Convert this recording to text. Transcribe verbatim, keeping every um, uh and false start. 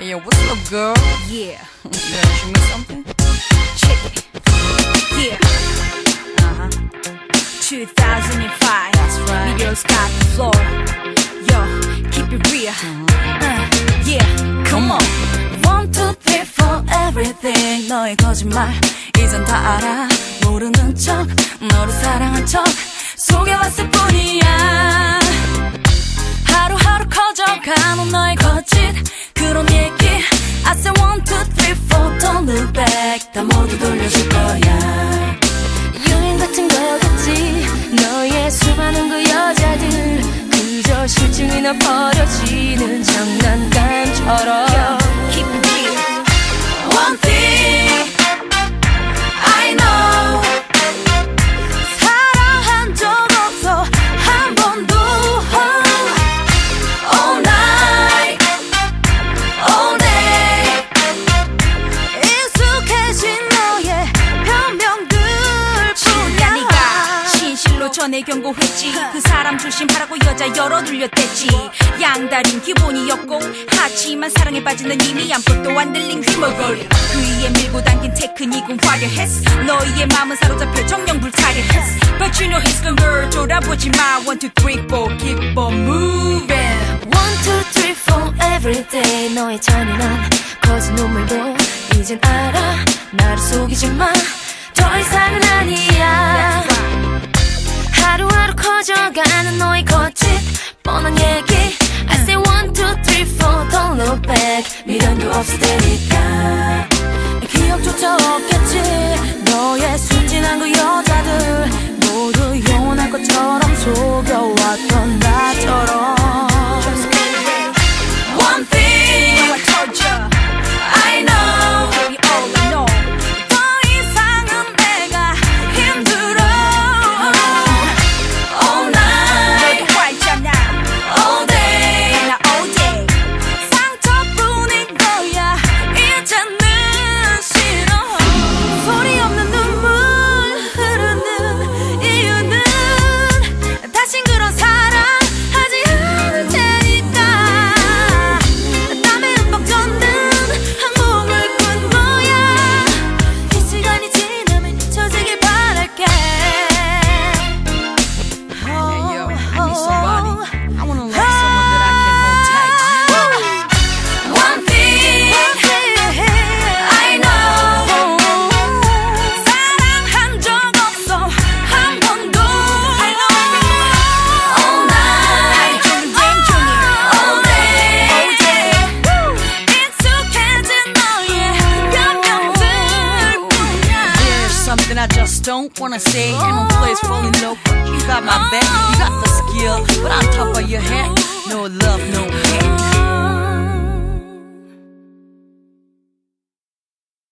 Hey, yo, what's up, girl? Yeah. Yeah, she missed something? Check it. Yeah. Uh-huh. two thousand five. That's right. Migos got the floor. Yo, keep it real. Mm-hmm. Uh, yeah, come on. One, two, three, four, everything. 너의 거짓말, 이젠 다 알아. 모르는 척, 너를 사랑한 척 속여왔을 뿐이야. 하루하루 커져가는 너의 거짓, 그런 얘기. I said one, two, three, four, don't look back. 다 모두 돌려줄 거야. 유행 같은 거겠지. 너의 수많은 그 여자들 그저 실증이나 버려지는 장난감처럼. Yo, keep it real. One thing I know, 사랑한 적 없어 한 번도. All night, all day, 익숙해진 너의 변명들 뿐이야. 네가 진실로 전에 경고했지. 그 사람 조심하라고 여자 열어 들렸댔지. 양다린 기본이었고, 하지만 사랑에 빠진 넌 이미 아무것도 안 들린 휘머거리. 그 위에 밀고 당긴 테크닉은 화려했어. 너희의 마음은 사로잡혀 정령 불타려했어. But you know he's gone girl, 돌아보지 마. One, two, three, four, keep on moving. One, two, three, four, everyday. 너의 잔인한 거짓 눈물도 이젠 알아. 나를 속이지 마, 더 이상은 아니야. 하루하루 커져가는 너의 거짓 뻔한 얘기. I say one, two, three, four, don't look back. 미련도 없을 테니까. 기억조차 없겠지. 너의 순진한 그 여자들 모두 영원할 것처럼 속여왔던 나처럼. One thing I told you, I know, baby, all I know. 더 이상은 내가 힘들어. All night, 너도 화있잖아. All day, 나 all day. 상처뿐인 거야, 이제는 싫어. 소리 없는 눈물 흐르는 이유는 다신 그런 사랑 하지 않을 테니까. 땀에 흠뻑 젖는 항복을 꾼 거야. 이 시간이 지나면 잊혀지길 바랄게. Hey, yo, I need somebody. I wanna love someone that I can hold tight. One thing I know, 사랑한 적 없어 한 번도. All night, all day, 익숙해진 너의 변명들 뿐이야. There's something I just don't wanna say. Ain't no place fully low, but you got my back. You got the skill, but on top of your head, no love, no